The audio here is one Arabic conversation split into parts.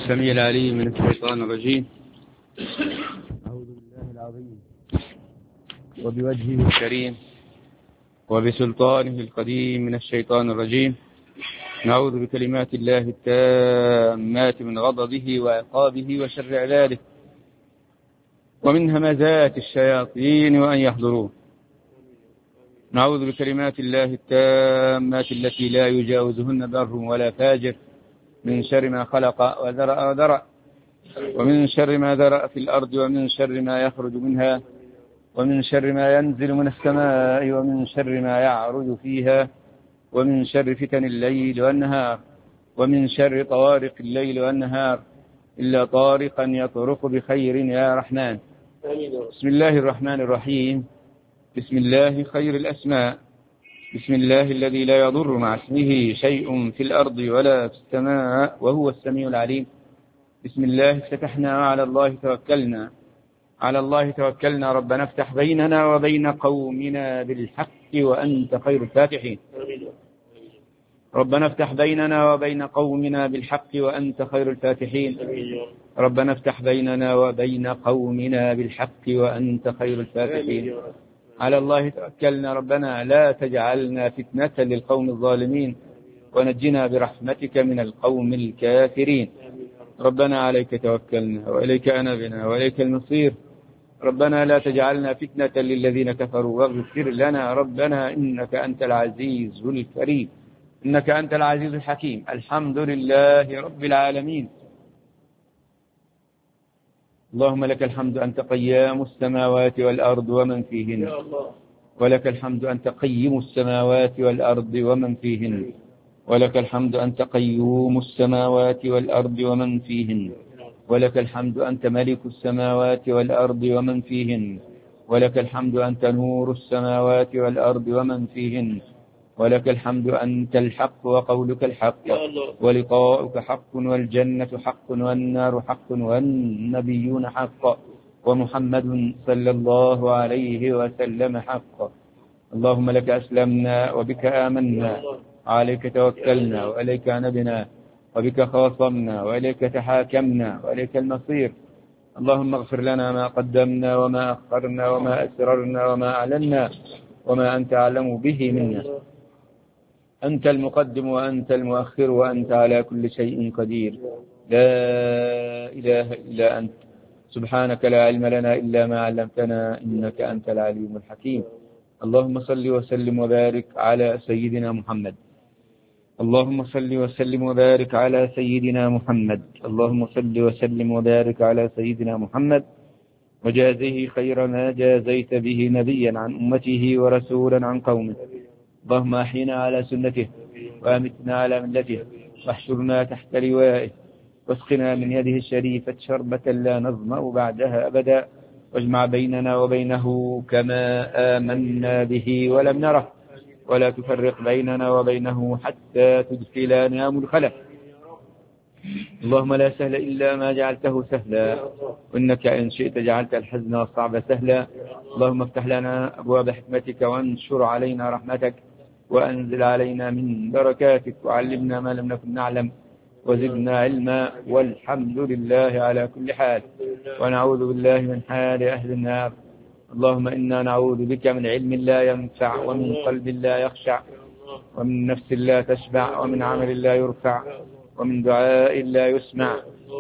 السميع العليم من الشيطان الرجيم. أعوذ بالله العظيم وبوجهه الكريم وبسلطانه القديم من الشيطان الرجيم. نعوذ بكلمات الله التامات من غضبه وعقابه وشر عباده ومن همزات الشياطين وأن يحضرون. نعوذ بكلمات الله التامات التي لا يجاوزهن بر ولا فاجر من شر ما خلق وذرأ ومن شر ما ذرأ في الأرض ومن شر ما يخرج منها ومن شر ما ينزل من السماء ومن شر ما يعرج فيها ومن شر فتن الليل والنهار ومن شر طوارق الليل والنهار إلا طارقا يطرق بخير يا رحمن. بسم الله الرحمن الرحيم. بسم الله خير الأسماء. بسم الله الذي لا يضر مع اسمه شيء في الأرض ولا في السماء وهو السميع العليم. بسم الله افتتحنا وعلى الله توكلنا. على الله توكلنا. ربنا افتح بيننا وبين قومنا بالحق وأنت خير الفاتحين. ربنا افتح بيننا وبين قومنا بالحق وأنت خير الفاتحين. ربنا افتح بيننا وبين قومنا بالحق وأنت خير الفاتحين. على الله توكلنا. ربنا لا تجعلنا فتنة للقوم الظالمين ونجنا برحمتك من القوم الكافرين. ربنا عليك توكلنا وإليك أنبنا وإليك المصير. ربنا لا تجعلنا فتنة للذين كفروا واغفر لنا ربنا إنك أنت العزيز الكريم إنك أنت العزيز الحكيم. الحمد لله رب العالمين. اللهم لك الحمد أنت قيام السماوات والأرض ومن فيهن. ولك الحمد أنت قيم السماوات والأرض ومن فيهن. ولك الحمد أنت قيوم السماوات والأرض ومن فيهن. ولك الحمد أنت ملك السماوات والأرض ومن فيهن. ولك الحمد أنت نور السماوات والأرض ومن فيهن. ولك الحمد أنت الحق وقولك الحق ولقاؤك حق والجنة حق والنار حق والنبيون حق ومحمد صلى الله عليه وسلم حق. اللهم لك أسلمنا وبك آمنا عليك توكلنا وإليك أنبنا وبك خاصمنا وإليك تحاكمنا وإليك المصير. اللهم اغفر لنا ما قدمنا وما أخرنا وما أسررنا وما أعلنا وما أنت أعلم به منا. أنت المقدم وأنت المؤخر وأنت على كل شيء قدير. لا إله إلا أنت سبحانك لا علم لنا إلا ما علمتنا إنك أنت العليم الحكيم. اللهم صل وسلم وبارك على سيدنا محمد. اللهم صل وسلم وبارك على سيدنا محمد. اللهم صل وسلم وبارك على سيدنا محمد وجازه خير ما جازيت به نبيا عن أمته ورسولا عن قومه. اللهم أحينا على سنته وأمتنا على ملته واحشرنا تحت لوائه واسقنا من يده الشريفة شربة لا نظمأ بعدها أبدا واجمع بيننا وبينه كما آمنا به ولم نره ولا تفرق بيننا وبينه حتى تدخلنا مدخله. اللهم لا سهل إلا ما جعلته سهلا وإنك إن شئت جعلت الحزن والصعب سهلا. اللهم افتح لنا أبواب حكمتك وانشر علينا رحمتك وأنزل علينا من بركاتك وعلمنا ما لم نكن نعلم وزدنا علما والحمد لله على كل حال. ونعوذ بالله من حال أهل النار. اللهم إنا نعوذ بك من علم لا ينفع ومن قلب لا يخشع ومن نفس لا تشبع ومن عمل لا يرفع ومن دعاء لا يسمع.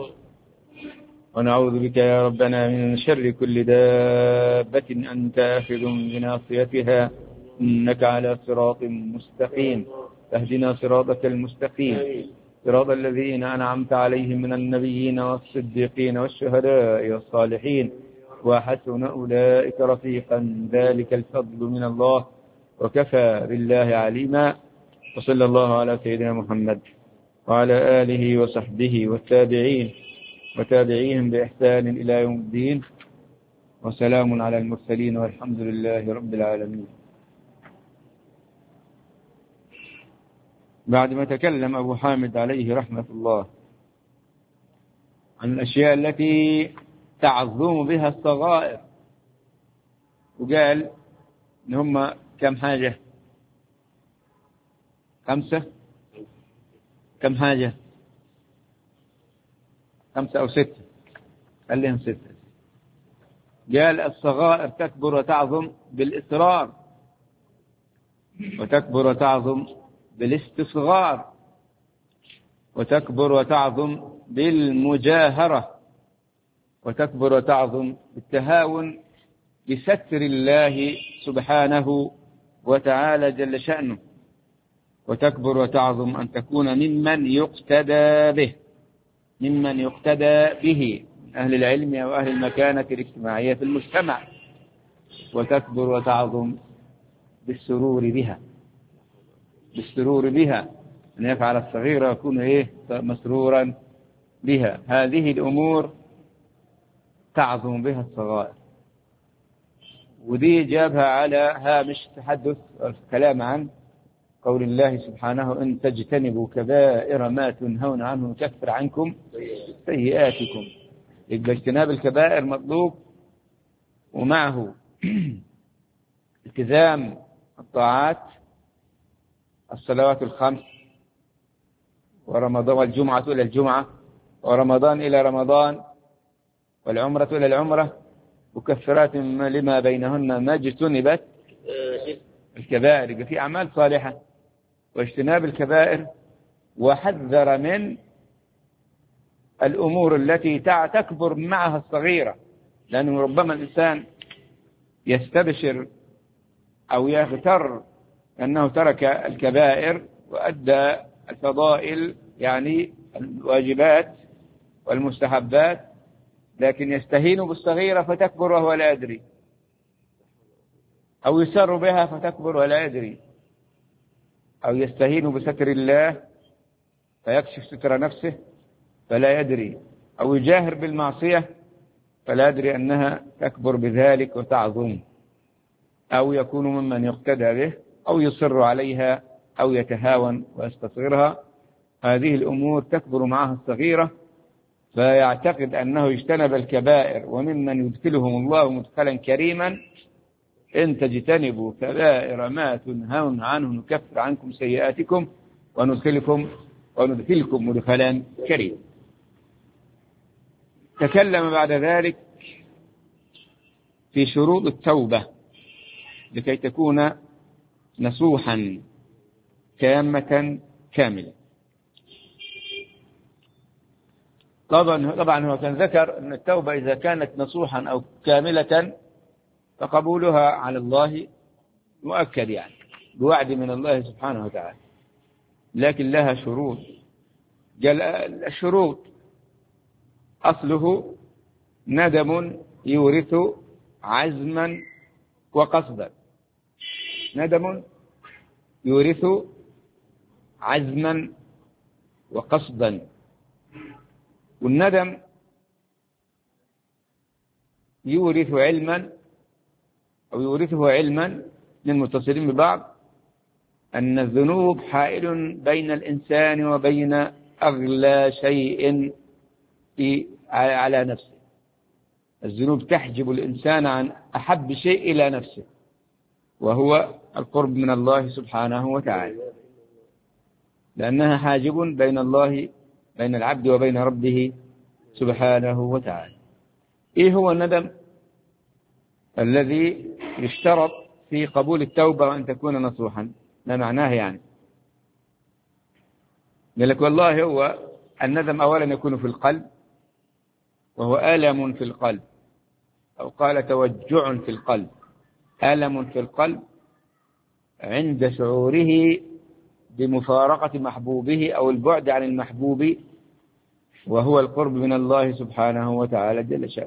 ونعوذ بك يا ربنا من شر كل دابة أنت آخذ بناصيتها إنك على صراط مستقيم. اهدنا صراطك المستقيم صراط الذين أنعمت عليهم من النبيين والصديقين والشهداء والصالحين وحسن أولئك رفيقا. ذلك الفضل من الله وكفى بالله عليما. وصلى الله على سيدنا محمد وعلى آله وصحبه والتابعين وتابعيهم بإحسان إلى يوم الدين. وسلام على المرسلين والحمد لله رب العالمين. بعد ما تكلم أبو حامد عليه رحمة الله عن الأشياء التي تعظم بها الصغائر وقال إن هم كم حاجة؟ 5. كم حاجة؟ 5 أو 6، خليهم 6. قال الصغائر تكبر وتعظم بالإصرار، وتكبر وتعظم بالاستصغار، وتكبر وتعظم بالمجاهرة، وتكبر وتعظم بالتهاون بستر الله سبحانه وتعالى جل شأنه، وتكبر وتعظم أن تكون ممن يقتدى به، ممن يقتدى به أهل العلم أو أهل المكانة الاجتماعية في المجتمع، وتكبر وتعظم بالسرور بها، بالسرور بها، أن يفعل الصغير ويكون مسرورا بها. هذه الأمور تعظم بها الصغائر. ودي جابها على هامش تحدث الكلام عن قول الله سبحانه إن تجتنبوا كبائر ما تنهون عنه نكفر عنكم سيئاتكم. يبقى اجتناب الكبائر مطلوب، ومعه التزام الطاعات، الصلوات الخمس، ورمضان، والجمعة إلى الجمعة، ورمضان إلى رمضان، والعمرة إلى العمرة، مكفرات لما بينهن ما اجتنبت الكبائر. يبقى في أعمال صالحة واجتناب الكبائر، وحذر من الأمور التي تكبر معها الصغيرة، لأنه ربما الإنسان يستبشر أو يغتر أنه ترك الكبائر وأدى الفضائل، يعني الواجبات والمستحبات، لكن يستهين بالصغيرة فتكبر وهو لا يدري، أو يسر بها فتكبر ولا يدري، أو يستهين بستر الله فيكشف ستر نفسه فلا يدري، أو يجاهر بالمعصية فلا يدري أنها تكبر بذلك وتعظم، أو يكون ممن يقتدى به، أو يصر عليها، أو يتهاون ويستصغرها. هذه الأمور تكبر معها الصغيرة، فيعتقد أنه اجتنب الكبائر، وممن يدخلهم الله مدخلا كريما إن تجتنبوا كبائر ما تنهون عنه نكفر عنكم سيئاتكم وندخلكم مدخلا كريما. تكلم بعد ذلك في شروط التوبة لكي تكون نصوحا تامة كاملة. طبعا هو كان ذكر أن التوبة إذا كانت نصوحا أو كاملة فقبولها على الله مؤكد، يعني بوعد من الله سبحانه وتعالى، لكن لها شروط. قال الشروط أصله ندم يورث عزما وقصدا، ندم يورث عزما وقصدا. والندم يورث علما، أو يورثه علما للمتصلين ببعض، أن الذنوب حائل بين الإنسان وبين أغلى شيء على نفسه. الذنوب تحجب الإنسان عن أحب شيء إلى نفسه، وهو القرب من الله سبحانه وتعالى، لأنها حاجب بين العبد وبين ربه سبحانه وتعالى. إيه هو الندم الذي يشترط في قبول التوبة وأن تكون نصوحا؟ ما معناه يعني؟ قال لك والله هو الندم أولا يكون في القلب، وهو ألم في القلب، أو قال توجع في القلب. ألم في القلب عند شعوره بمفارقة محبوبه أو البعد عن المحبوب، وهو القرب من الله سبحانه وتعالى جل شأنه.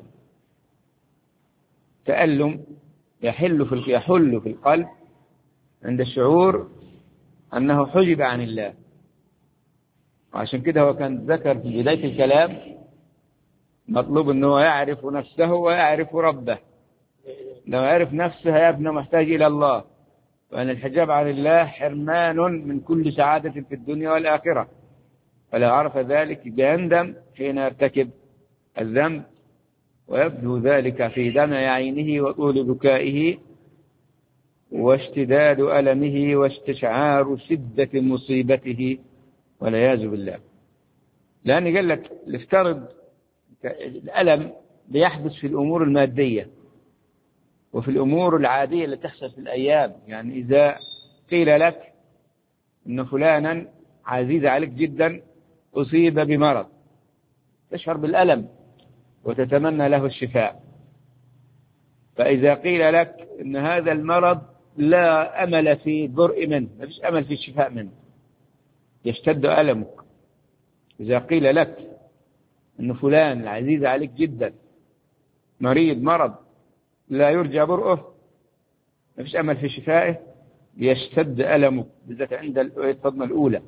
تألم يحل في القلب عند الشعور أنه حجب عن الله. وعشان كده هو كان ذكر في بداية الكلام مطلوب أنه يعرف نفسه ويعرف ربه. لو يعرف نفسه يبنى محتاج إلى الله، وأن الحجاب عن الله حرمان من كل سعادة في الدنيا والآخرة. فلو عرف ذلك يندم حين يرتكب الذنب، ويبدو ذلك في دمع عينه وطول بكائه واشتداد ألمه واستشعار شدة مصيبته والعياذ بالله. لأن قال لك افترض الألم بيحدث في الأمور المادية وفي الأمور العادية اللي تحصل في الأيام. يعني إذا قيل لك إن فلانا عزيز عليك جدا أصيب بمرض، تشعر بالألم وتتمنى له الشفاء. فإذا قيل لك إن هذا المرض لا أمل في برء منه، ما فيش أمل في الشفاء منه، يشتد ألمك. إذا قيل لك إن فلان العزيز عليك جدا مريض مرض لا يرجى برؤه، ما فيش أمل في شفائه، يشتد ألمك، بالذات عند الصدمة الأولى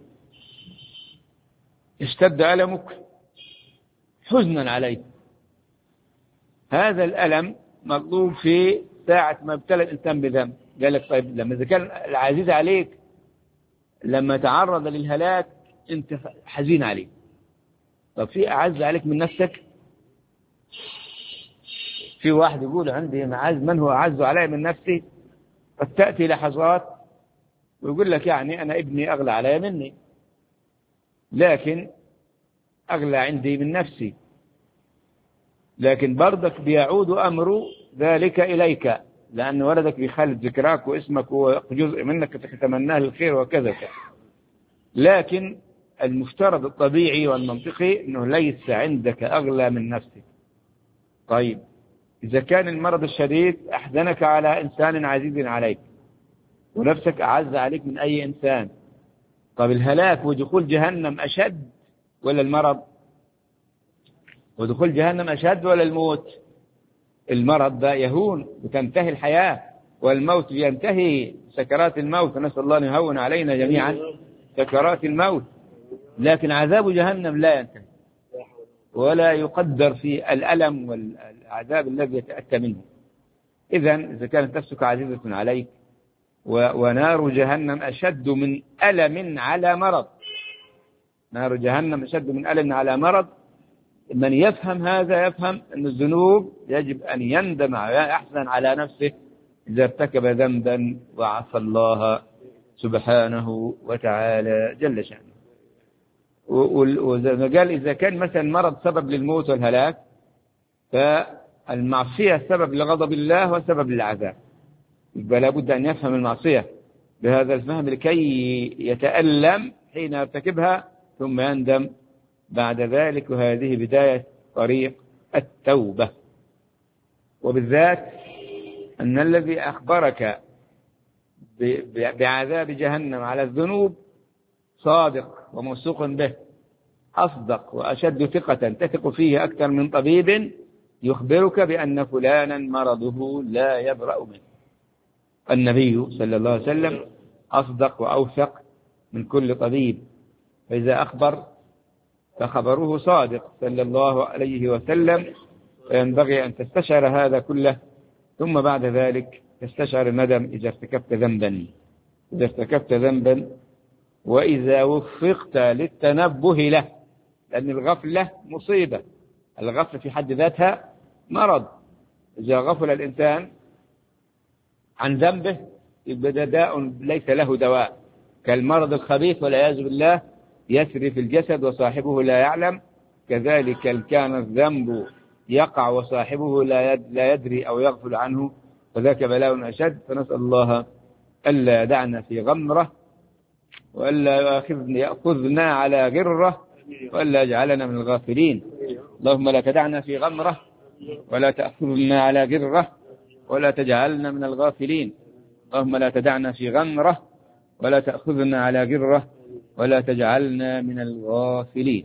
يشتد ألمك حزنا عليه. هذا الألم مطلوب في ساعة ما ابتلى الإنسان بذنب. قال لك طيب لما إذا كان العزيز عليك لما تعرض للهلاك أنت حزين عليه، طب في أعز عليك من نفسك؟ في واحد يقول عندي من هو أعز علي من نفسي؟ قد تأتي لحظات ويقول لك يعني أنا ابني أغلى علي مني، لكن أغلى عندي من نفسي. لكن برضك بيعود أمر ذلك إليك، لأن ولدك بيخالد ذكراك واسمك وجزء منك تتمناه الخير وكذا. لكن المفترض الطبيعي والمنطقي أنه ليس عندك أغلى من نفسك. طيب إذا كان المرض الشديد أحزنك على إنسان عزيز عليك ونفسك أعز عليك من أي إنسان، طب الهلاك ودخول جهنم أشد ولا المرض؟ ودخول جهنم أشد ولا الموت؟ المرض ده يهون وتنتهي الحياة، والموت ينتهي سكرات الموت، نسأل الله أن يهون علينا جميعا سكرات الموت. لكن عذاب جهنم لا ينتهي ولا يقدر في الألم والعذاب الذي يتأتى منه. إذا كانت نفسك عزيزة عليك ونار جهنم أشد من ألم على مرض، نار جهنم أشد من ألم على مرض. من يفهم هذا يفهم أن الذنوب يجب أن يندم ويحزن على نفسه إذا ارتكب ذنبا وعصى الله سبحانه وتعالى جل شأنه. وزي ما قال إذا كان مثلا مرض سبب للموت والهلاك، فالمعصية سبب لغضب الله وسبب للعذاب. يبقى لابد أن يفهم المعصية بهذا الفهم لكي يتألم حين يرتكبها ثم يندم بعد ذلك. وهذه بداية طريق التوبة. وبالذات أن الذي أخبرك بعذاب جهنم على الذنوب صادق وموثوق به، أصدق وأشد ثقة تثق فيه أكثر من طبيب يخبرك بأن فلانا مرضه لا يبرأ منه. النبي صلى الله عليه وسلم أصدق وأوثق من كل طبيب، فإذا أخبر فخبره صادق صلى الله عليه وسلم. فينبغي أن تستشعر هذا كله، ثم بعد ذلك تستشعر الندم إذا ارتكبت ذنبا وإذا وفقت للتنبه له، لأن الغفلة مصيبة. الغفلة في حد ذاتها مرض. إذا غفل الإنسان عن ذنبه يبقى داء ليس له دواء، كالمرض الخبيث والعياذ بالله يسري في الجسد وصاحبه لا يعلم. كذلك كان الذنب يقع وصاحبه لا يدري أو يغفل عنه، فذاك بلاء أشد. فنسأل الله ألا يدعنا في غمرة وألا يأخذنا على غرة وألا يجعلنا من الغافلين. اللهم لا تدعنا في غمرة ولا تأخذنا على غرة ولا تجعلنا من الغافلين. اللهم لا تدعنا في غمرة ولا تأخذنا على غرة ولا تجعلنا من الغافلين.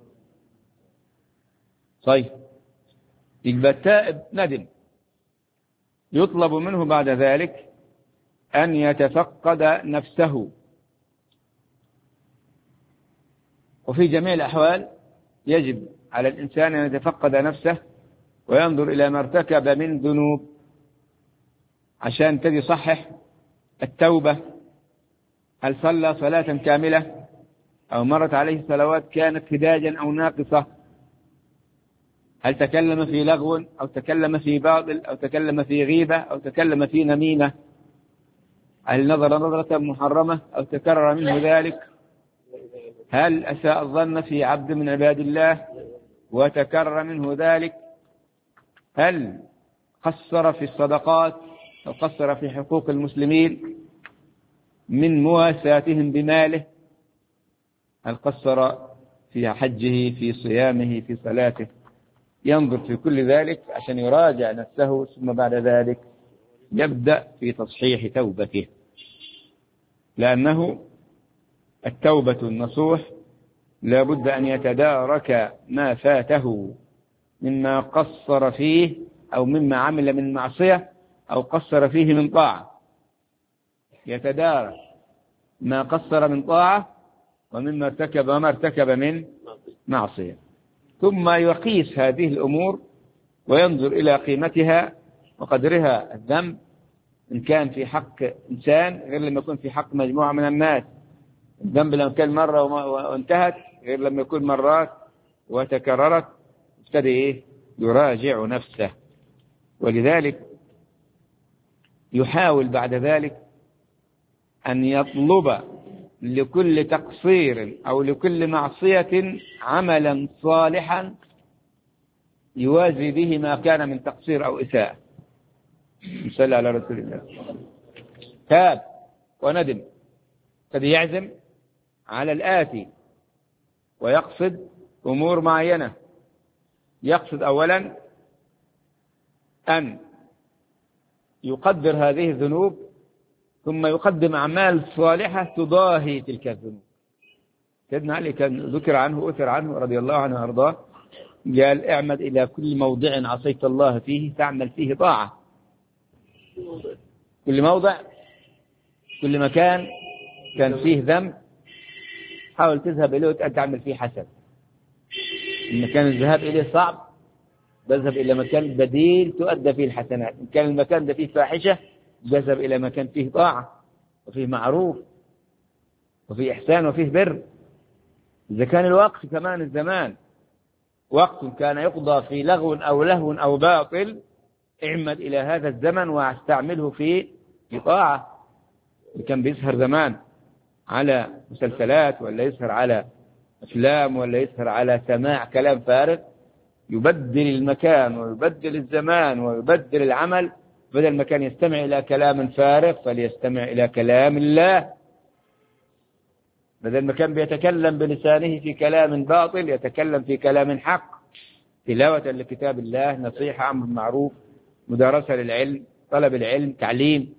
طيب، يبقى التائب ندم، يطلب منه بعد ذلك أن يتفقد نفسه، وفي جميع الأحوال يجب على الإنسان أن يتفقد نفسه وينظر إلى ما ارتكب من ذنوب عشان تجي صحح التوبة. هل صلى صلاة كاملة أو مرت عليه صلوات كانت هداجا أو ناقصة؟ هل تكلم في لغو أو تكلم في باطل أو تكلم في غيبة أو تكلم في نميمة؟ هل نظر نظرة محرمة أو تكرر منه ذلك؟ هل أساء الظن في عبد من عباد الله وتكرر منه ذلك، هل قصر في الصدقات أو قصر في حقوق المسلمين من مواساتهم بماله؟ هل قصر في حجه، في صيامه، في صلاته؟ ينظر في كل ذلك عشان يراجع نفسه، ثم بعد ذلك يبدأ في تصحيح توبته، لأنه التوبة النصوح لا بد أن يتدارك ما فاته مما قصر فيه أو مما عمل من معصية أو قصر فيه من طاعة، يتدارك ما قصر من طاعة وما ارتكب من معصية، ثم يقيس هذه الأمور وينظر إلى قيمتها وقدرها الذنب، إن كان في حق إنسان غير لما يكون في حق مجموعة من الناس. الذنب لما كان مرة وانتهت غير لما يكون مرات وتكررت، ابتدى يراجع نفسه. ولذلك يحاول بعد ذلك أن يطلب لكل تقصير أو لكل معصية عملا صالحا يوازي به ما كان من تقصير أو إساءة. صلى على رسول الله. تاب وندم، قد يعزم على الآتي ويقصد أمور معينة. يقصد أولا أن يقدر هذه الذنوب، ثم يقدم أعمال صالحة تضاهي تلك الذنوب. سيدنا علي كان ذكر عنه أثر عنه رضي الله عنه وأرضاه، قال: اعمد إلى كل موضع عصيت الله فيه تعمل فيه طاعة. كل موضع، كل مكان كان فيه ذنب حاول تذهب إليه وتعمل فيه حسن. إن كان الذهاب إليه صعب بذهب إلى مكان بديل تؤدى فيه الحسنات. إن كان المكان ده فيه فاحشة بذهب إلى مكان فيه طاعة وفيه معروف وفيه إحسان وفيه بر. إذا كان الوقت كمان الزمان وقت كان يقضى في لهو أو باطل، اعمد إلى هذا الزمن واستعمله في طاعة. كان بيسهر زمان على مسلسلات، ولا يسهر على أفلام، ولا يسهر على سماع كلام فارغ، يبدل المكان ويبدل الزمان ويبدل العمل. بدل ما كان يستمع إلى كلام فارغ فليستمع إلى كلام الله. بدل ما كان بيتكلم بلسانه في كلام باطل يتكلم في كلام حق، تلاوة لكتاب الله، نصيحة، أمر معروف، مدارسة للعلم، طلب العلم، تعليم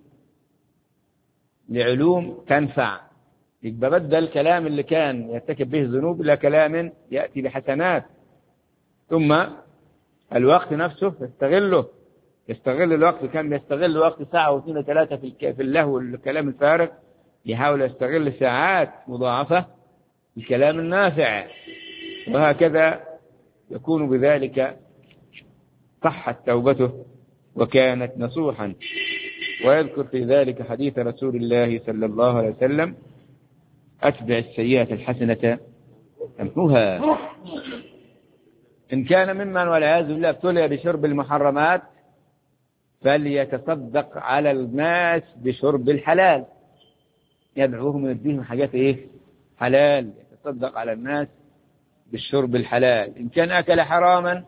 لعلوم تنفع. يبقى بدل الكلام اللي كان يرتكب به ذنوب إلى كلام يأتي بحسنات. ثم الوقت نفسه يستغل الوقت. كان يستغل وقت ساعة واثنين وثلاثة في اللهو والكلام الفارغ، يحاول يستغل ساعات مضاعفة الكلام النافع، وهكذا يكون بذلك صحت توبته وكانت نصوحا. ويذكر في ذلك حديث رسول الله صلى الله عليه وسلم: أتبع السيئة الحسنة تمحوها. إن كان ممن والعياذ بالله ابتلي بشرب المحرمات فليتصدق على الناس بشرب الحلال، يدعوهم ويديهم حاجات حلال، يتصدق على الناس بالشرب الحلال. إن كان أكل حراما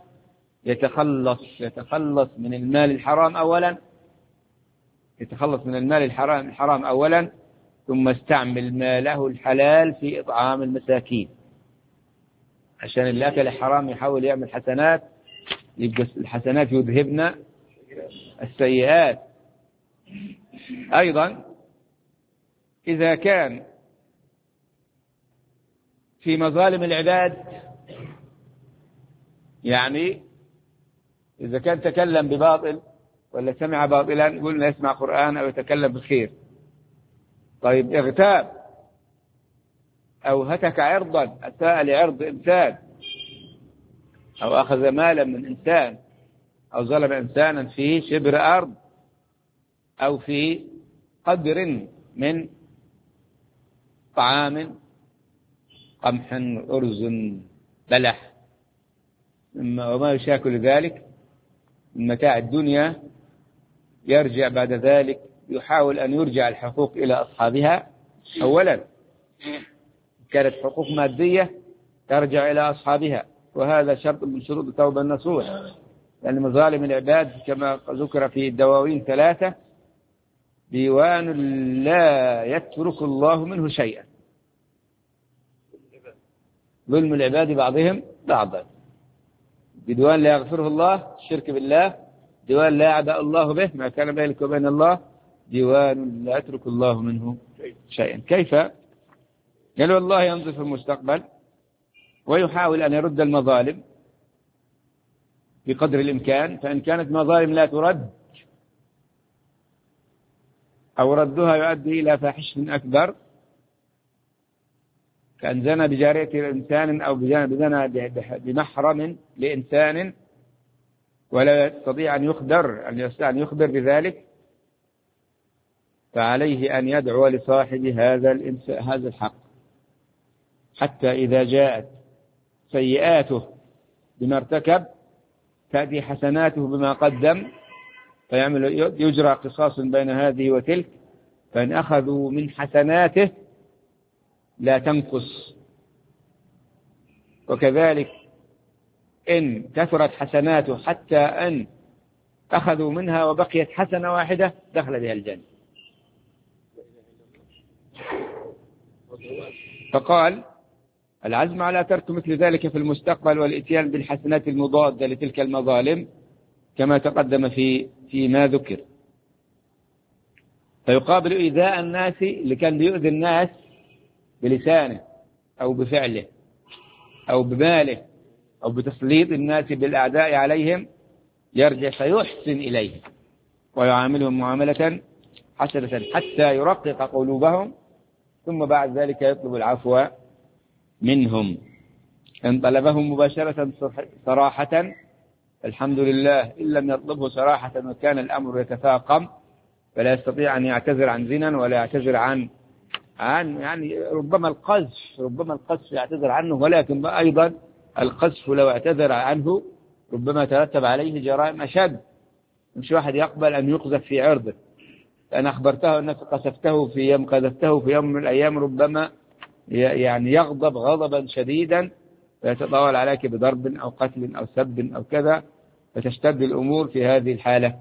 يتخلص من المال الحرام أولا، الحرام أولا، ثم استعمل ماله الحلال في إطعام المساكين. عشان اللي أكل حرام يحاول يعمل حسنات، يبقى الحسنات يذهبن السيئات. أيضا إذا كان في مظالم العباد، يعني إذا كان تكلم بباطل ولا سمع باطلا، قلنا يسمع قرآن أو يتكلم بالخير، طيب اغتاب أو هتك عرضا، أساء لعرض إنسان، أو أخذ مالا من إنسان، أو ظلم إنسانا في شبر أرض أو في قدر من طعام، قمح، أرز، بلح، وما يشاكل ذلك من متاع الدنيا، يرجع بعد ذلك يحاول أن يرجع الحقوق إلى أصحابها. أولا كانت حقوق مادية ترجع إلى أصحابها، وهذا شرط من شروط التوبة النصوح، لأن مظالم العباد كما ذكر في الدواوين 3 ديوان لا يترك الله منه شيئا. ظلم العباد بعضهم بعضا، بديوان لا يغفره الله، الشرك بالله، ديوان لا يعبأ الله به ما كان بينك وبين الله، ديوان لا يترك الله منه شيئا. كيف؟ قال والله ينظر في المستقبل ويحاول أن يرد المظالم بقدر الإمكان، فإن كانت مظالم لا ترد أو ردها يؤدي إلى فاحشة أكبر، كأن زنى بجارية إنسان أو بزنى بمحرم لإنسان ولا يستطيع أن يخبر بذلك، فعليه أن يدعو لصاحب هذا الحق، حتى إذا جاءت سيئاته بما ارتكب تأتي حسناته بما قدم، يجرى قصاص بين هذه وتلك، فإن أخذوا من حسناته لا تنقص، وكذلك إن كثرت حسناته حتى أن أخذوا منها وبقيت حسنة واحدة دخل بها الجنة. فقال العزم على ترك مثل ذلك في المستقبل والإتيان بالحسنات المضادة لتلك المظالم كما تقدم فيما ذكر. فيقابل إيذاء الناس اللي كان بيؤذي الناس بلسانه أو بفعله أو بماله أو بتسليط الناس بالأعداء عليهم، يرجع فيحسن إليهم ويعاملهم معاملة حسنة حتى يرقق قلوبهم، ثم بعد ذلك يطلب العفو منهم. إن طلبهم مباشرة صراحة الحمد لله، إن لم يطلبه صراحة وكان الأمر يتفاقم فلا يستطيع أن يعتذر عن زنا ولا يعتذر عن يعني ربما القذف يعتذر عنه، ولكن أيضا القذف لو اعتذر عنه ربما ترتب عليه جرائم أشد. مش واحد يقبل أن يقذف في عرضه، أنا أخبرته أنك قذفته في يوم من الأيام ربما يعني يغضب غضبا شديدا ويتطاول عليك بضرب أو قتل أو سب أو كذا، فتشتد الأمور. في هذه الحالة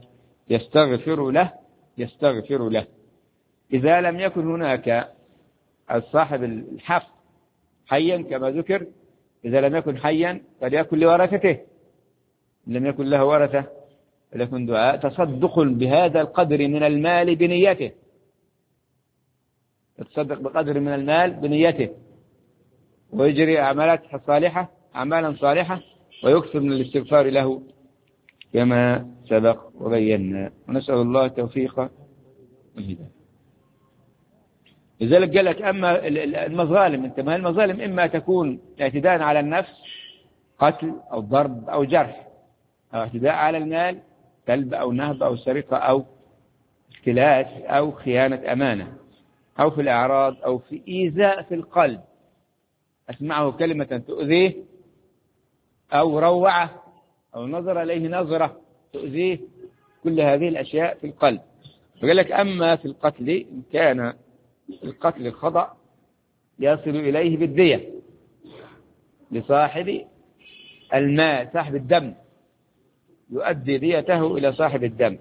يستغفر له. إذا لم يكن هناك صاحب الحق حيا كما ذكر، إذا لم يكن حيا فليكن لورثته، لم يكن له ورثة فليكن دعاء تصدق بهذا القدر من المال بنيته، يتصدق بقدر من المال بنيته ويجري أعمالا صالحة ويكثر من الاستغفار له كما سبق وبينا، ونسأل الله التوفيق والهداية. لذلك قال لك أما المظالم، انتبه، المظالم إما تكون اعتداء على النفس قتل أو ضرب أو جرح، أو اعتداء على المال سلب أو نهب أو سرقة أو اختلاس أو خيانة أمانة، أو في الأعراض، أو في إيذاء في القلب، أسمعه كلمة تؤذيه أو روعه أو نظر إليه نظرة تؤذيه، كل هذه الأشياء في القلب. فقال لك أما في القتل إن كان القتل الخطأ يصل إليه بالدية لصاحب المال، صاحب الدم يؤدي ديته إلى صاحب الدم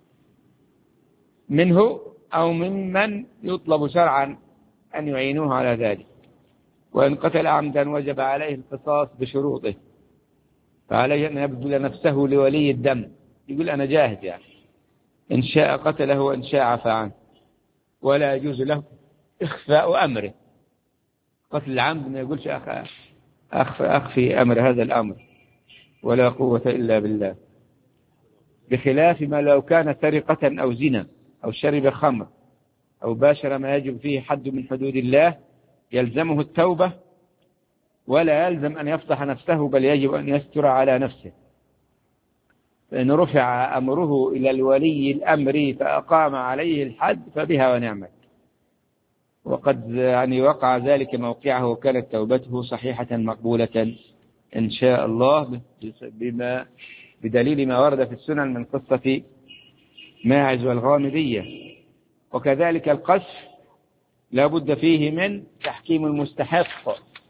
منه أو ممن يطلب شرعا أن يعينوه على ذلك. وإن قتل عمدا وجب عليه القصاص بشروطه، فعليه أن يبذل نفسه لولي الدم، يقول أنا جاهز يعني، إن شاء قتله وإن شاء عفى عنه، ولا يجوز له إخفاء أمره. قتل العمد ما يقولش أخفي أمر هذا الأمر، ولا قوة إلا بالله، بخلاف ما لو كان سرقة أو زنا أو شرب خمر أو باشر ما يجب فيه حد من حدود الله يلزمه التوبة، ولا يلزم أن يفضح نفسه، بل يجب أن يستر على نفسه. فإن رفع أمره إلى الولي الأمر فأقام عليه الحد فبها ونعمت، وقد يعني وقع ذلك موقعه وكانت توبته صحيحة مقبولة إن شاء الله، بدليل ما ورد في السنن من قصة ماعز والغامدية. وكذلك القذف لا بد فيه من تحكيم المستحق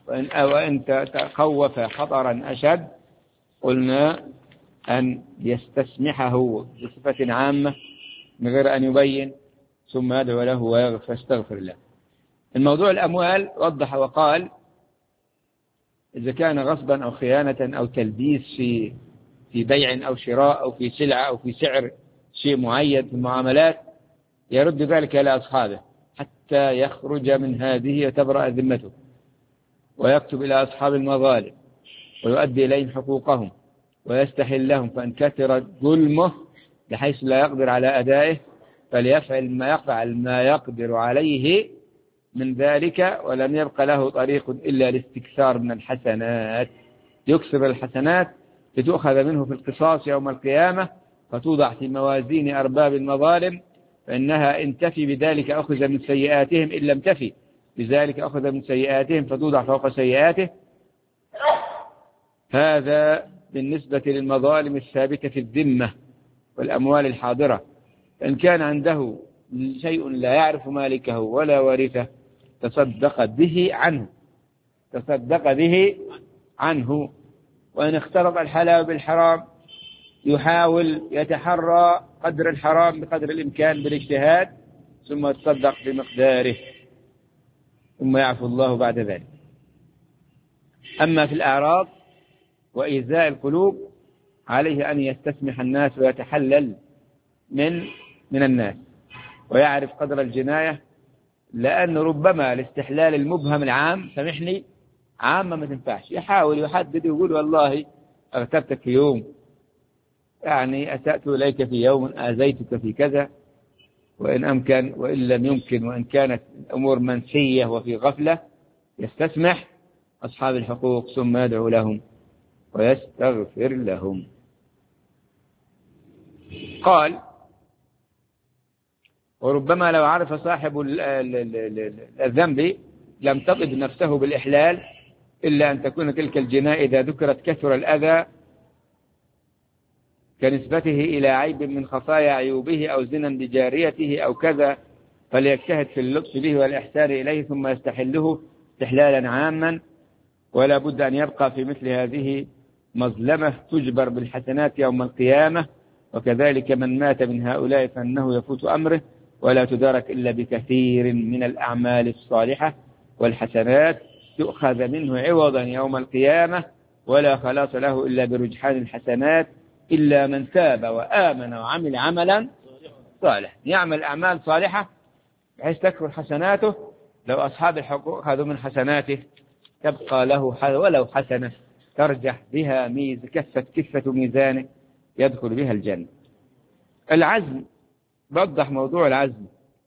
وإن تخوف خطرا أشد قلنا أن يستسمحه بصفة عامة من غير أن يبين، ثم يدعو له ويستغفر له. الموضوع الأموال وضح وقال إذا كان غصبا أو خيانة أو تلبيس في بيع أو شراء أو في سلعة أو في سعر شيء معين في المعاملات يرد ذلك إلى أصحابه حتى يخرج من هذه وتبرأ ذمته، ويكتب إلى أصحاب المظالم ويؤدي إليهم حقوقهم ويستحل لهم، فإن كثر ظلمه بحيث لا يقدر على أدائه فليفعل ما يقدر عليه من ذلك، ولم يبق له طريق إلا الاستكثار من الحسنات، يكسر الحسنات لتؤخذ منه في القصاص يوم القيامة فتوضع في موازين أرباب المظالم، فإنها إن تفي بذلك أخذ من سيئاتهم، إن لم تفي بذلك أخذ من سيئاتهم فتوضع فوق سيئاته. هذا بالنسبة للمظالم الثابتة في الذمة والأموال الحاضرة. فإن كان عنده شيء لا يعرف مالكه ولا وارثه تصدق به عنه. وإن اختلط الحلال بالحرام يحاول يتحرى قدر الحرام بقدر الإمكان بالاجتهاد ثم يتصدق بمقداره ثم يعفو الله بعد ذلك. أما في الأعراض وإيذاء القلوب عليه أن يستسمح الناس ويتحلل من الناس ويعرف قدر الجناية، لأن ربما الاستحلال المبهم العام سامحني عامة ما تنفعش، يحاول يحدد ويقول والله اغتبتك في يوم، يعني أسأت إليك في يوم، آذيتك في كذا، وإن أمكن وإن لم يمكن، وإن كانت الأمور منسية وفي غفلة يستسمح أصحاب الحقوق ثم يدعو لهم ويستغفر لهم. قال وربما لو عرف صاحب الذنب لم تطب نفسه بالإحلال إلا أن تكون تلك الجناية إذا ذكرت كثر الأذى كنسبته إلى عيب من خفايا عيوبه أو زنا بجاريته أو كذا، فليجتهد في اللطف به والإحسان إليه ثم يستحله استحلالا عاما. ولا بد أن يبقى في مثل هذه مظلمة تجبر بالحسنات يوم القيامة، وكذلك من مات من هؤلاء فإنه يفوت أمره ولا تدرك إلا بكثير من الأعمال الصالحة، والحسنات تؤخذ منه عوضا يوم القيامة، ولا خلاص له إلا برجحان الحسنات إلا من تاب وآمن وعمل عملا صالح، يعمل أعمال صالحة بحيث تكثر حسناته. لو أصحاب الحقوق هذو من حسناته تبقى له ولو حسنة ترجح بها كفة ميزانه يدخل بها الجنة. العزم بوضح موضوع العزم،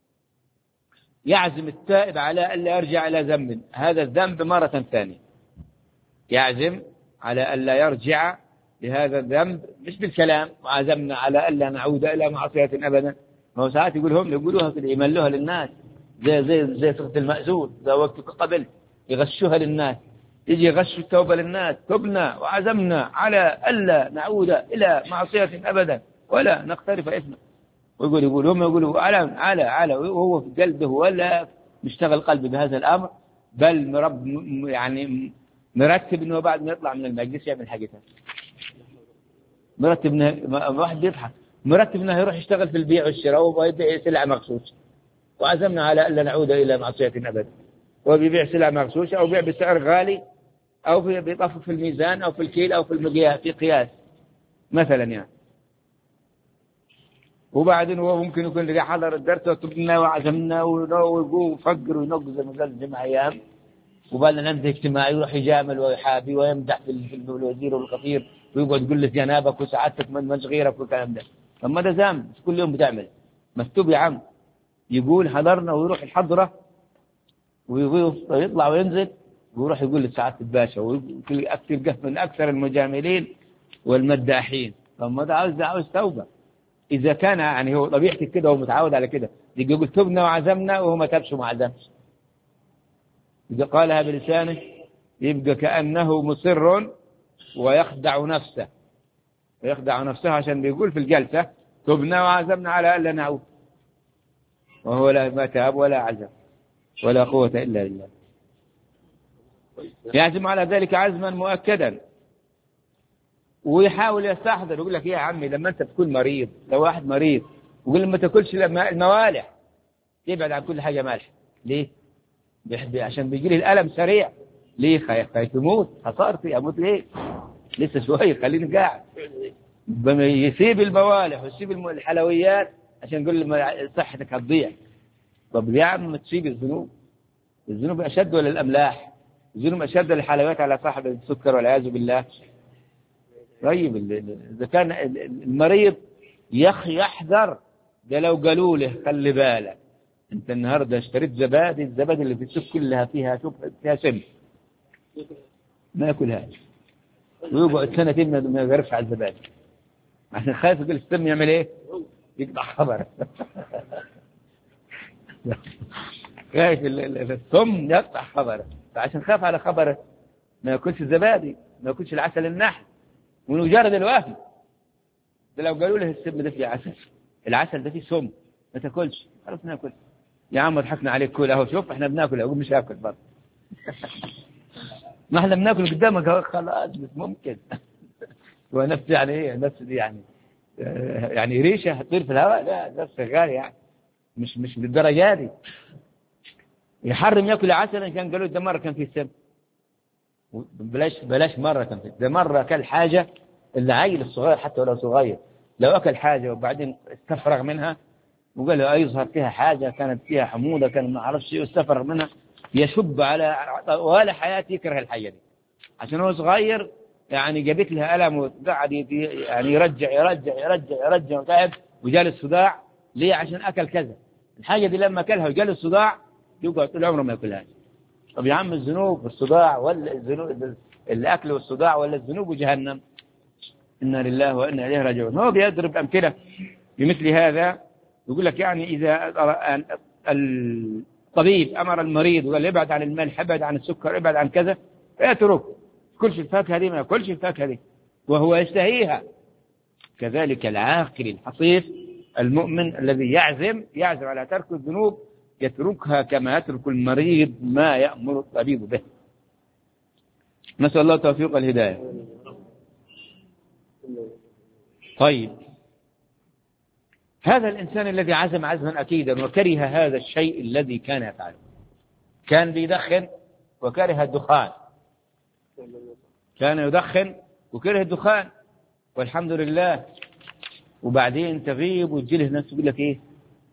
يعزم التائب على ألا يرجع إلى ذنب هذا الذنب مرة ثانية، يعزم على ألا يرجع لهذا الذنب مش بالكلام وعزمنا على ألا نعود إلى معصية أبدا. ما هو ساعات يقولوها كده يملوها للناس زي صيغة المأذون زي وقتك قبل يغشوها للناس، يجي يغش التوبة للناس، تبنا وعزمنا على ألا نعود إلى معصية أبدا ولا نقترف إثما، هم يقولوا على وهو في قلبه ولا مشتغل قلبه بهذا الأمر، بل يعني مرتب إنه بعد ما يطلع من المجلس يعمل حاجتها، مرتب إنه واحد يضحك مرتب إنه يروح يشتغل في البيع والشراء ويبيع سلعة مغشوشة، وعزمنا على ألا نعود إلى معصية أبدا، وبيبيع سلعة مغشوشة أو بيع بسعر غالي أو بيطفف في الميزان أو في الكيل أو في المقياس في قياس مثلا يعني. وبعدين هو ممكن يكون اللي حضر الدرس وتبنا وعزمنا ويقوم وفقر وينقذ زي ما قال جمع أيام، وبعدين نمزح اجتماعي يروح يجامل ويحابي ويمدح في الوزير والخطير ويقعد يقول له جنابك وسعادتك من صغيرك والكلام ده. طب ده زام مش كل يوم بتعمل مكتوب يا عم، يقول حضرنا ويروح الحضرة ويطلع وينزل ويروح يقول لسعادة الباشا ويقول من أكثر المجاملين والمداحين. طب ده عاوز توبة. إذا كان يعني هو طبيعتك كده ومتعود على كده يقول تبنا وعزمنا وهو ما تبش وما عزمش، إذا قالها بلسانه يبقى كأنه مصر ويخدع نفسه عشان بيقول في الجلسة تبنا وعزمنا على ألا نعود، وهو لا ما تاب ولا عزم ولا قوة إلا بالله. يعزم على ذلك عزما مؤكدا، ويحاول يستحضر. يقول لك إيه يا عمي لما أنت تكون مريض، لو واحد مريض ويقول ما تاكلش الموالح، تبعد عن كل حاجة مالحة. ليه؟ عشان بيجي لي الألم سريع. ليه؟ خايف يموت، خسارتي أموت ليه؟ لسه شوية خليني قاعد. يسيب الموالح ويسيب الحلويات عشان يقول صحتك هتضيع. طب يا عم تسيب الذنوب؟ الذنوب أشد ولا الأملاح؟ الذنوب أشد ولا الحلويات على صاحب السكر والعياذ بالله؟ طيب إذا كان المريض يحذر، ده لو قالوا له خلي بالك أنت النهاردة اشتريت زبادي، الزبادي اللي في السوق كلها فيها سم، ما يأكلهاش، ويقعد سنتين ما يقرفش على الزبادي عشان خايف يقول السم يعمل إيه؟ يقطع خبره. خايف السم يقطع خبره، فعشان خاف على خبره ما يأكلش الزبادي، ما يأكلش العسل النحل. ومجرد الوهم ده لو قالوا له السم ده فيه عسل، العسل ده فيه سم، ما تاكلش، خلاص ناكل. يا عم ضحكنا عليك، كل اهو شوف احنا بناكل، اقول مش هاكل برضه. ما احنا بناكل قدامك خلاص مش ممكن. ونفس يعني ايه نفس دي يعني ريشه هتطير في الهواء؟ لا ده شغال يعني مش للدرجه دي. يحرم ياكل عسل كان قالوا ده مره كان فيه سم، بلاش مرة كان ده مرة أكل حاجة. اللي عيل الصغير حتى ولو صغير لو أكل حاجة وبعدين استفرغ منها وقال له يظهر فيها حاجة كانت فيها حموضة كان ما عرفش يستفرغ منها، يشب على ولا حياتي يكره الحية دي عشان هو صغير. يعني جابت لها ألم وقعد يعني يرجع وتعب وجالس صداع. ليه؟ عشان أكل كذا الحاجة دي، لما أكلها وجالس صداع يقعد طول عمره ما يأكلهاش. طب يا عم الذنوب والصداع ولا الذنوب الأكل والصداع ولا الذنوب وجهنم؟ إنا لله وإنا إليه راجعون. هو بيضرب أمثلة بمثل هذا، يقول لك يعني إذا الطبيب أمر المريض وقال ابعد عن الملح، ابعد عن السكر، ابعد عن كذا، اترك كلش الفاكهة دي، ما ياكلش الفاكهة دي وهو يشتهيها. كذلك العاقل الحصيف المؤمن الذي يعزم على ترك الذنوب يتركها كما يترك المريض ما يأمر الطبيب به. نسأل الله توفيق الهداية. طيب هذا الإنسان الذي عزم عزما أكيدا وكره هذا الشيء الذي كان يفعله، كان بيدخن وكره الدخان، كان يدخن وكره الدخان والحمد لله، وبعدين تغيب وتجيله ناس يقول لك إيه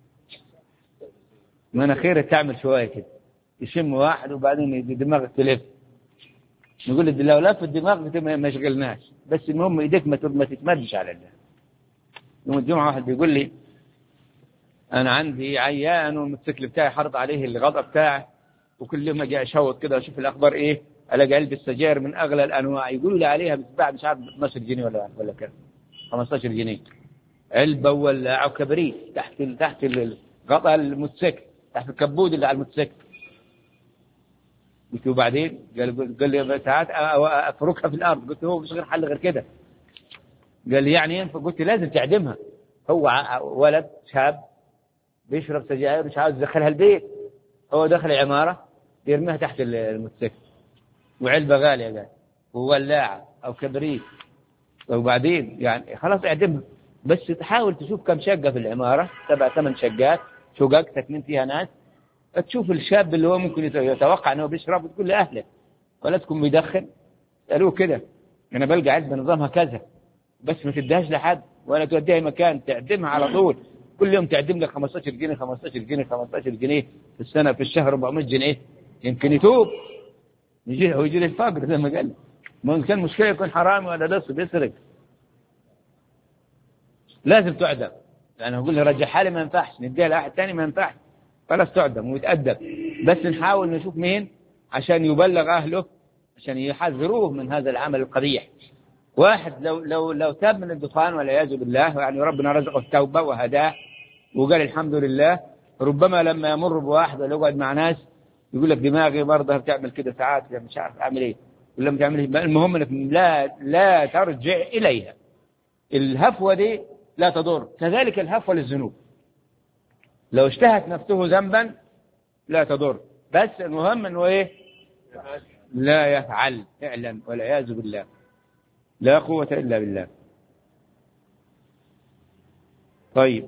مناخيرك تعمل شوية كده، يشم واحد وبعدين دماغك تلف. نقول له لو لف الدماغ ما يشغلناش، بس المهم ايديك ما تتمدش على الله. يوم الجمعة واحد بيقول لي أنا عندي عيان والموتوسيكل بتاعي حرض عليه الغضب بتاعه، وكل يوم أجي أشوط كده أشوف الأخبار إيه ألاقي علبة السجاير من أغلى الأنواع، يقولوا لي عليها بتتباع مش عارف 12 جنيه ولا كام 15 جنيه علبة ولا كبريت تحت غطاء الموتوسيكل، تحت الكبود اللي على الموتوسيكل. قلت له بعدين قال لي ساعات أفركها في الأرض. قلت له هو مش غير حل غير كده. قال لي يعني قلت لازم تعدمها. هو ولد شاب بيشرب سجاير مش عاوز يدخلها البيت، هو دخل العمارة يرميها تحت الموتوسيكل وعلبة غالية قال وولاعة أو كبريت، وبعدين يعني خلاص اعدمها. بس تحاول تشوف كم شقة في العمارة 7-8 شقات شقق ساكنين فيها ناس، تشوف الشاب اللي هو ممكن يتوقع أنه بيشرب وتقول لأهله ولا تكون بيدخن، قالوا كده أنا بلقى علبة نظامها كذا، بس ما تديهاش لحد ولا توديها مكان، تعدمها على طول. كل يوم تعدم لك 15 جنيه 15 جنيه 15 جنيه في السنة، في الشهر 400 جنيه، يمكن يتوب يجي للفقر زي ما قال. ما كان مشكلة يكون حرامي ولا لص بيسرق لازم تعدم. يعني أقول له رجع حالي ما ينفعش، نديها لأحد ثاني ما ينفعش، خلاص تعدم ويتأدب. بس نحاول نشوف مين عشان يبلغ أهله عشان يحذروه من هذا العمل القبيح. واحد لو تاب من الدخان والعياذ بالله، يعني ربنا رزقه التوبة وهداه وقال الحمد لله، ربما لما يمر بواحد ولا يقعد مع ناس يقول لك دماغي برضه بتعمل كده ساعات مش عارف اعمل ايه ولا ما تعمل ايه. المهم انك لا ترجع اليها. الهفوه دي لا تضر، كذلك الهفوه للذنوب لو اشتهت نفسه ذنبا لا تضر، بس المهم انه ايه لا يفعل فعلا والعياذ بالله. لا قوة إلا بالله. طيب،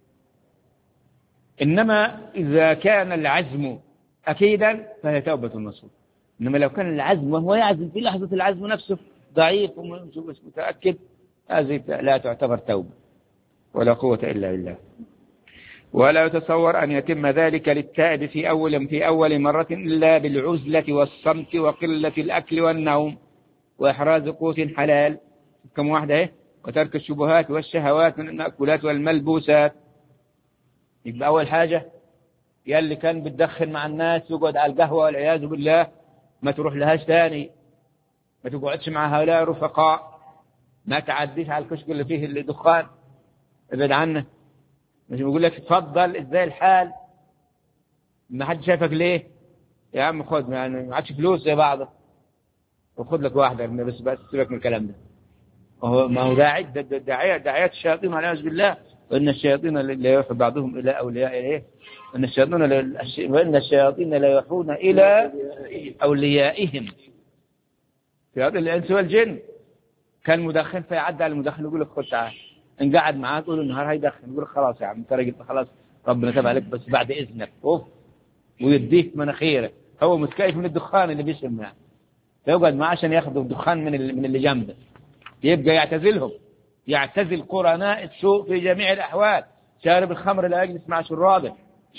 إنما إذا كان العزم أكيدا فهي توبة النصوح. إنما لو كان العزم وهو يعزم في لحظة العزم نفسه ضعيف ومش متأكد، هذه لا تعتبر توبة ولا قوة إلا بالله. ولا يتصور أن يتم ذلك للتائب في أول مرة إلا بالعزلة والصمت وقلة الأكل والنوم وإحراز قوت حلال كم واحدة، وترك الشبهات والشهوات من المأكولات والملبوسات. يبقى أول حاجة يلي كان بتدخن مع الناس يقعد على القهوة والعياذ بالله ما تروح لهاش تاني، ما تقعدش مع هؤلاء رفقاء، ما تعديش على الكشك اللي فيه الدخان، ابعد عنه. مش بيقول لك اتفضل ازاي الحال، ما حد شايفك ليه يا عم، خد يعني ما عادش فلوس زي بعض وخد لك واحدة، بس سيبك من الكلام ده. ما هو داعيات الشياطين والعياذ بالله. وإن الشياطين لا يوحي بعضهم إلى أولياء إيه، وإن الشياطين لا يوحون إلى أوليائهم، شياطين الإنس والجن. كان مدخن فيعدى على المدخن يقول لك خد تعال، إن قعد معاه طول النهار هيدخن، يقول لك خلاص يا عم أنت راجل خلاص ربنا تاب عليك بس بعد إذنك ويديك مناخيره. هو متكيف من الدخان اللي بيشم يعني، فيقعد معاه عشان ياخذ الدخان من اللي جنبه. يبقى يعتزلهم، يعتزل قرناء السوء في جميع الأحوال. شارب الخمر لا يجلس مع شرابه،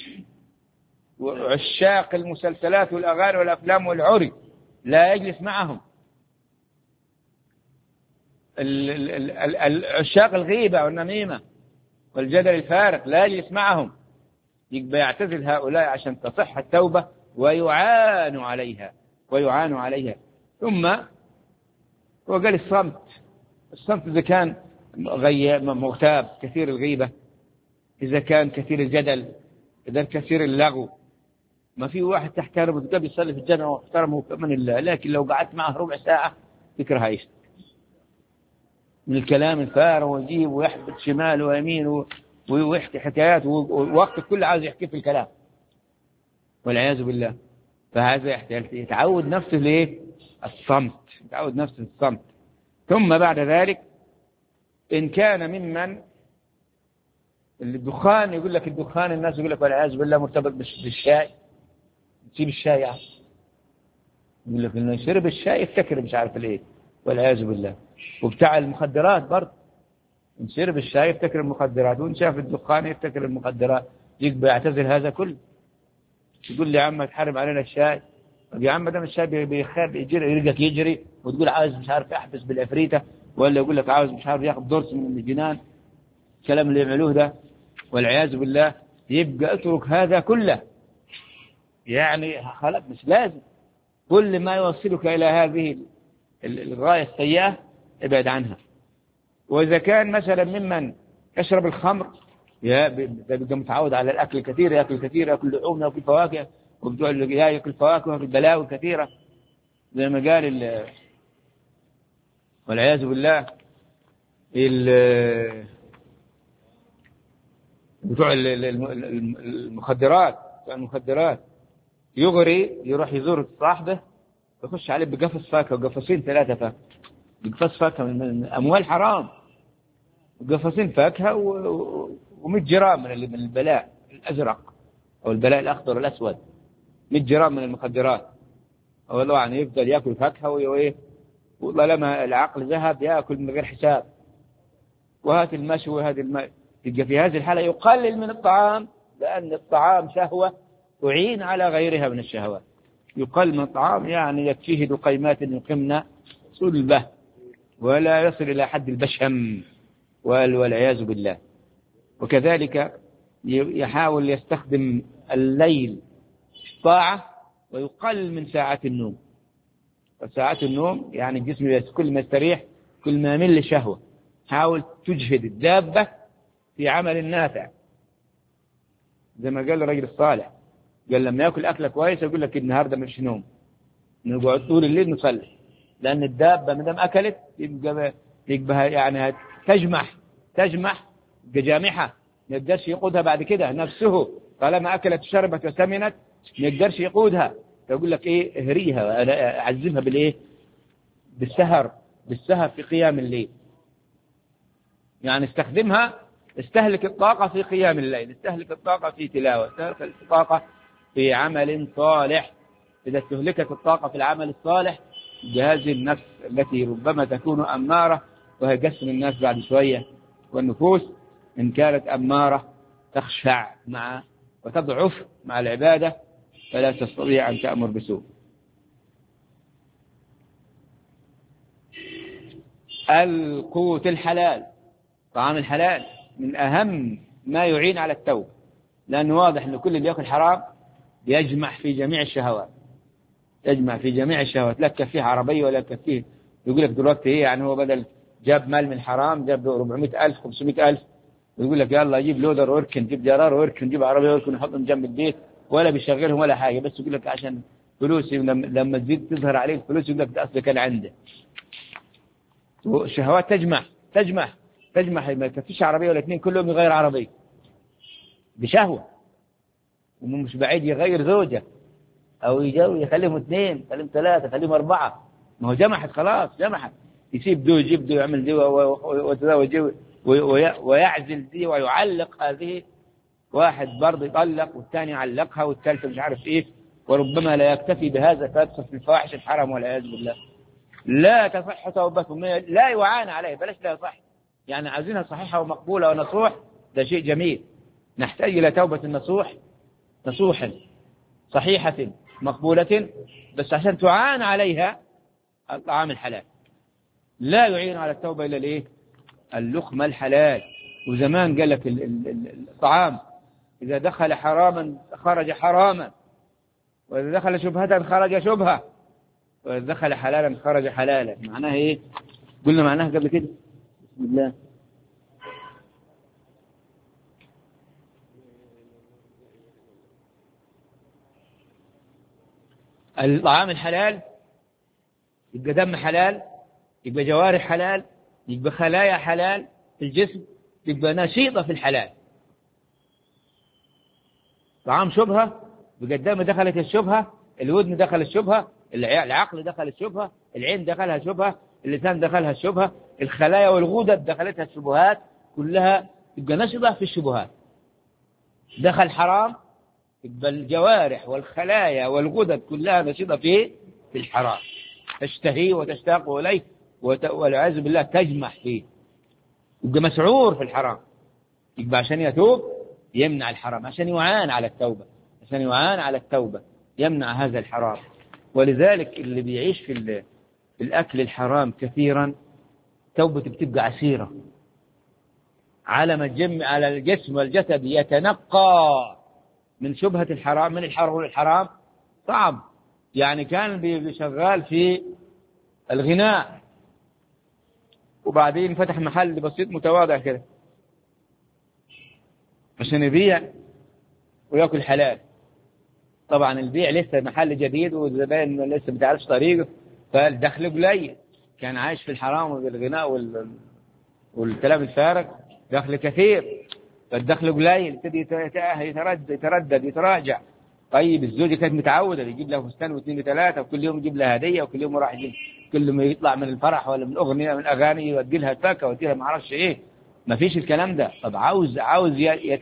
وعشاق المسلسلات والأغاني والأفلام والعري لا يجلس معهم. عشاق الغيبة والنميمة والجدل الفارغ لا يجلس معهم. يبقى يعتزل هؤلاء عشان تصح التوبة ويعانوا عليها. ثم وقال الصمت إذا كان مغتاب كثير الغيبة، إذا كان كثير الجدل، إذا كثير اللغو. ما في واحد تحترمه قبل يصلي في الجامعة واحترمه من الله، لكن لو قعدت معه ربع ساعة فكرها عيش من الكلام الفارغ ويجيب ويحبط شمال ويمين ويحكي حكايات ووقت كله عاوز يحكي في الكلام والعياذ بالله. فهذا يحتاج يتعود نفسه ليه؟ الصمت، يتعود نفسه الصمت. ثم بعد ذلك إن كان ممن الدخان، يقول لك الدخان الناس يقول لك والعياذ بالله مرتبط بالشاي، تسيب الشاي يعني. يقول لك إنه يشرب الشاي يفتكر مش عارف ليه والعياذ بالله. وبتاع المخدرات برضه، إن شرب الشاي يفتكر المخدرات، وإن شاف الدخان يفتكر المخدرات. يبقى يعتزل هذا كله. يقول لي يا عم تحرم علينا الشاي، يا عم ده الشاي بيخاف يرجعك يجري، وتقول عاوز مش عارف احبس بالعفريته، ولا يقول لك عاوز مش عارف ياخذ درس من الجنان، الكلام اللي يعملوه ده والعياذ بالله. يبقى اترك هذا كله، يعني خلاص مش لازم. كل ما يوصلك إلى هذه الغاية السيئة ابعد عنها. وإذا كان مثلا ممن يشرب الخمر يبقى متعود على الأكل الكثير، يأكل كثير، يأكل لحوم، يأكل فواكه، وبتوع يأكل فواكه ويأكل بلاوي كثيرة زي ما قال والعياذ بالله بتوع المخدرات يغري يروح يزور صاحبه يخش عليه بقفص فاكهة وقفصين 3 فاكهة، بقفص فاكهة من أموال حرام، وقفصين فاكهة و100 جرام من البلاء الأزرق أو البلاء الأخضر الأسود، 100 جرام من المخدرات. والله يعني يفضل يأكل فاكهة والله لما العقل ذهب يأكل من غير حساب، وهات المشي وهذه يبقى في هذه الحالة يقلل من الطعام، لأن الطعام شهوة تعين على غيرها من الشهوات. يقل من الطعام يعني يكفيه لقيمات يقمن صلبه ولا يصل إلى حد البشم والعياذ بالله. وكذلك يحاول يستخدم الليل طاعة ويقل من ساعات النوم. وساعات النوم يعني الجسم كل ما يستريح كل ما يمل لشهوة. حاول تجهد الدابة في عمل نافع، زي ما قال الرجل الصالح، قال لما يأكل أكلة كويسة يقول لك النهاردة مش نوم، نقعد طول الليل نصلي، لأن الدابة مدام أكلت يبقى يعني تجمح جامحة، ما يقدرش يقودها بعد كده نفسه، طالما أكلت وشربت وسمنت ما يقدرش يقودها، يقول لك إيه اهريها، أعزمها بالإيه؟ بالسهر في قيام الليل. يعني استخدمها، استهلك الطاقة في قيام الليل، استهلك الطاقة في تلاوة، استهلك الطاقة في عمل صالح. إذا استهلكت الطاقة في العمل الصالح بهذه النفس التي ربما تكون أمارة، وهي قسم الناس بعد شوية، والنفوس إن كانت أمارة تخشع مع وتضعف مع العبادة فلا تستطيع أن تأمر بسوء. القوت الحلال، طعام الحلال من أهم ما يعين على التوبة، لأنه واضح أن كل اللي يأكل حرام يجمع في جميع الشهوات، يجمع في جميع الشهوات، لا تكفيه عربية ولا تكفيه. يقول لك دلوقتي إيه يعني، هو بدل جاب مال من حرام جاب 400,000 500,000، ويقول لك يلا يجيب لودر ويركن، جيب جرار ويركن، جيب عربية ويركن، يحطهم جنب البيت ولا بيشغلهم ولا حاجة، بس يقول لك عشان فلوسي لما تزيد تظهر عليه الفلوس يقول لك ده أصل كان عنده. الشهوات تجمع ما تكفيش عربية ولا اثنين، كلهم يغير عربية بشهوة، ومش بعيد يغير زوجة أو يخليهم اثنين، يخليهم ثلاثة، يخليهم أربعة، ما هو جمحت خلاص، جمحت، يسيب دو يجيب دو، يعمل دو ويتزوج ويعزل دي ويعلق هذه، واحد برضه يطلق والثاني يعلقها والثالث مش عارف إيه، وربما لا يكتفي بهذا فيدخل في الفواحش الحرام والعياذ بالله. لا تصح توبتهم، لا يعان عليه، بلاش لا يصح، يعني عايزينها صحيحة ومقبولة ونصوح، ده شيء جميل. نحتاج إلى توبة النصوح، نصوحا صحيحة مقبولة، بس عشان تعان عليها الطعام الحلال. لا يعين على التوبة إلا الإيه؟ اللقمة الحلال. وزمان قال لك الطعام إذا دخل حراما خرج حراما، وإذا دخل شبهة خرج شبهة، وإذا دخل حلالا خرج حلالا. معناها إيه؟ قلنا معناها قبل كده. بسم الله. الطعام الحلال يبقى دم حلال، يبقى جوارح حلال، يبقى خلايا حلال في الجسم، يبقى نشيطة في الحلال. طعام شبهة يبقى الدم دخلت الشبهة، الودن دخل الشبهة، العقل دخل الشبهة، العين دخلها شبهة، اللسان دخلها الشبهة، الخلايا والغدد دخلتها الشبهات كلها، يبقى نشطة في الشبهات. دخل حرام يبقى الجوارح والخلايا والغدد كلها نشطة في الحرام، تشتهي وتشتاق إليه والعياذ بالله تجمع فيه، يبقى مسعور في الحرام. يبقى عشان يتوب يمنع الحرام، عشان يعان على التوبة، عشان يعان على التوبة يمنع هذا الحرام. ولذلك اللي بيعيش في الأكل الحرام كثيرا توبته بتبقى عسيرة على الجسم والجسد، يتنقى من شبهة الحرام، من الحرام صعب. يعني كان بيشغال في الغناء وبعدين فتح محل بسيط متواضع كده عشان يبيع ويأكل حلال. طبعا البيع لسه محل جديد والزبائن لسه بتعرفش طريقه، فالدخل قليل، كان عايش في الحرام وبالغناء والكلام الفارغ، دخل كثير فالدخل قليل، يبتدي يتردد يتراجع. طيب الزوجة كانت متعودة يجيب له فستان واثنين وثلاثة، وكل يوم يجيب لها هدية، وكل يوم راح يجيب، كل ما يطلع من الفرح ولا من أغنية من أغاني يودي لها الفاكهة ويودي لها ما أعرفش إيه. ما فيش الكلام ده. طب عاوز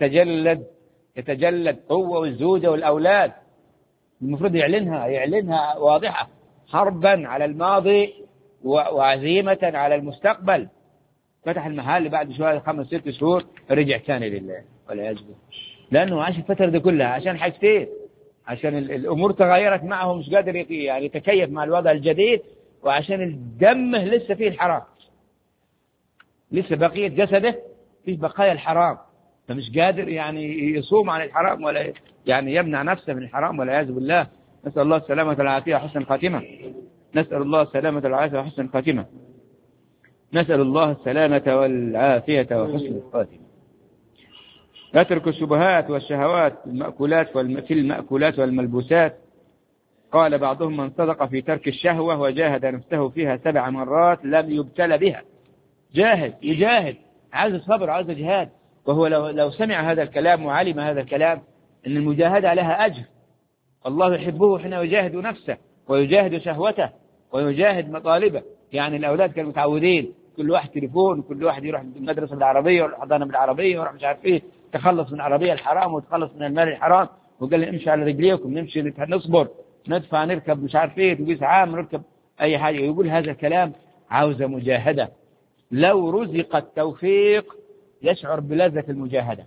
يتجلد هو والزوجة والأولاد، المفروض يعلنها واضحة، حربا على الماضي وعزيمة على المستقبل. فتح المحل بعد شوية 5-6 شهور رجع ثاني لله والعياذ بالله، لأنه عاش الفترة دي كلها عشان حاجتين، عشان الأمور تغيرت معه مش قادر يعني يتكيف مع الوضع الجديد، وعشان الدم لسه فيه الحرام، لسه بقية جسده فيه بقايا الحرام، فمش قادر يعني يصوم عن الحرام ولا يعني يمنع نفسه من الحرام والعياذ بالله. نسأل الله السلامة والعافية وحسن الخاتمة، نسأل الله السلامة والعافية وحسن الخاتمة، نسأل الله السلامة والعافية وحسن الخاتمة. اترك الشبهات والشهوات في المأكولات والملبوسات. قال بعضهم من صدق في ترك الشهوة وجاهد نفسه فيها 7 مرات لم يبتل بها. يجاهد، عايز صبر، عايز جهاد. وهو لو سمع هذا الكلام وعلم هذا الكلام أن المجاهدة لها أجر، الله يحبه حين يجاهد نفسه ويجاهد شهوته ويجاهد مطالبه. يعني الأولاد كانوا متعودين كل واحد تليفون، وكل واحد يروح المدرسة بالعربية والحضانة بالعربية ويروح مش عارف ايه، تخلص من العربية الحرام وتخلص من المال الحرام، وقال لي امشي على رجليكم، نمشي نصبر ندفع نركب مش عارف ايه تقيس عام نركب اي حاجة. يقول هذا كلام عاوز مجاهدة. لو رزق التوفيق يشعر بلذة المجاهدة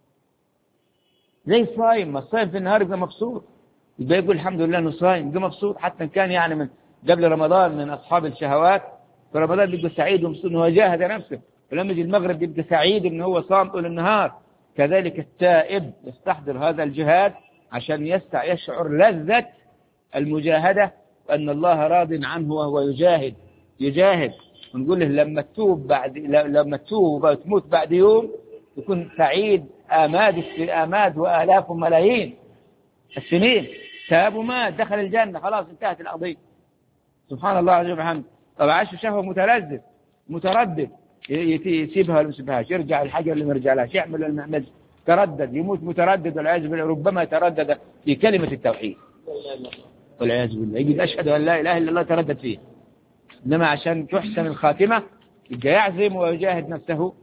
زي الصائم. ما الصائم في النهار يبقى مبسوط، يبقى يقول الحمد لله انه صائم، يبقى مبسوط. حتى ان كان يعني من قبل رمضان من اصحاب الشهوات، في رمضان بيبقى سعيد ومبسوط انه جاهد نفسه، ولما يجي المغرب بيبقى سعيد انه هو صام طول النهار. كذلك التائب يستحضر هذا الجهاد عشان يشعر لذة المجاهدة، وأن الله راض عنه وهو يجاهد. ونقول له لما تتوب وتموت بعد يوم تكون سعيد آماد وآلاف وملايين السنين. تاب ومات دخل الجنة، خلاص انتهت القضية. سبحان الله عز وجل. طب عاش شهوة متردد، يسيبها ولا ما يسيبهاش، يرجع الحاجة اللي ما يرجعلهاش، يعمل ولا ما يعملش، تردد، يموت متردد والعياذ بالله. ربما تردد في كلمة التوحيد والعياذ بالله، يجد أشهد أن لا إله إلا الله تردد فيه. إنما عشان تحسن الخاتمة يبقى يعزم ويجاهد نفسه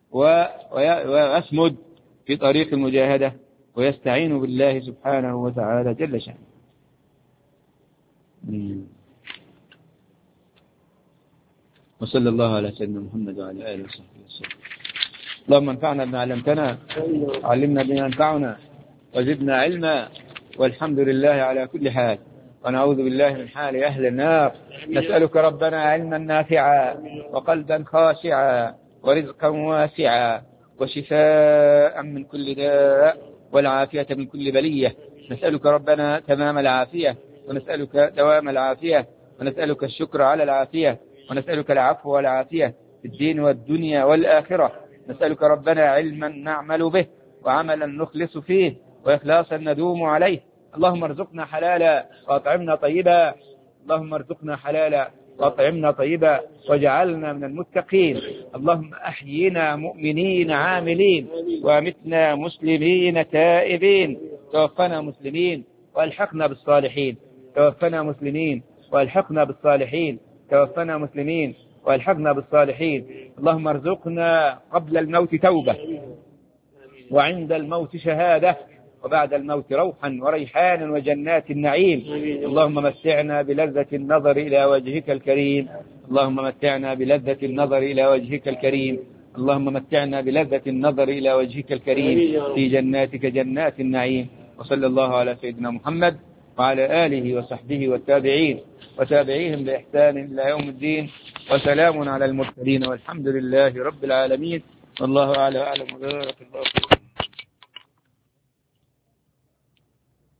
ويصمد في طريق المجاهدة ويستعين بالله سبحانه وتعالى جل شأنه. وصلى الله على سيدنا محمد وعلى آله وصحبه وسلم. اللهم انفعنا بما علمتنا، علمنا بما ينفعنا، وزدنا علما، والحمد لله على كل حال. ونعوذ بالله من حال أهل النار. نسألك ربنا علما نافعا وقلبا خاشعا ورزقا واسعا وشفاء من كل داء والعافية من كل بلية. نسألك ربنا تمام العافية، ونسألك دوام العافية، ونسألك الشكر على العافية، ونسألك العفو والعافية في الدين والدنيا والآخرة. نسألك ربنا علما نعمل به، وعملا نخلص فيه، وإخلاصا ندوم عليه. اللهم ارزقنا حلالا وأطعمنا طيبا، اللهم ارزقنا حلالا وأطعمنا طيبا، وجعلنا من المتقين. اللهم أحينا مؤمنين عاملين، وأمتنا مسلمين تائبين، توفنا مسلمين وألحقنا بالصالحين، توفنا مسلمين وألحقنا بالصالحين، توفنا مسلمين وألحقنا بالصالحين. اللهم ارزقنا قبل الموت توبة، وعند الموت شهادة، وبعد الموت روحا وريحانا وجنات النعيم. اللهم متعنا بلذة النظر إلى وجهك الكريم، اللهم متعنا بلذة النظر إلى وجهك الكريم، اللهم متعنا بلذة النظر إلى وجهك الكريم في جناتك جنات النعيم. وصلى الله على سيدنا محمد وعلى آله وصحبه والتابعين وتابعيهم بإحسان إلى يوم الدين. وسلام على المرسلين، والحمد لله رب العالمين. والله أعلم وبارك الله فيكم.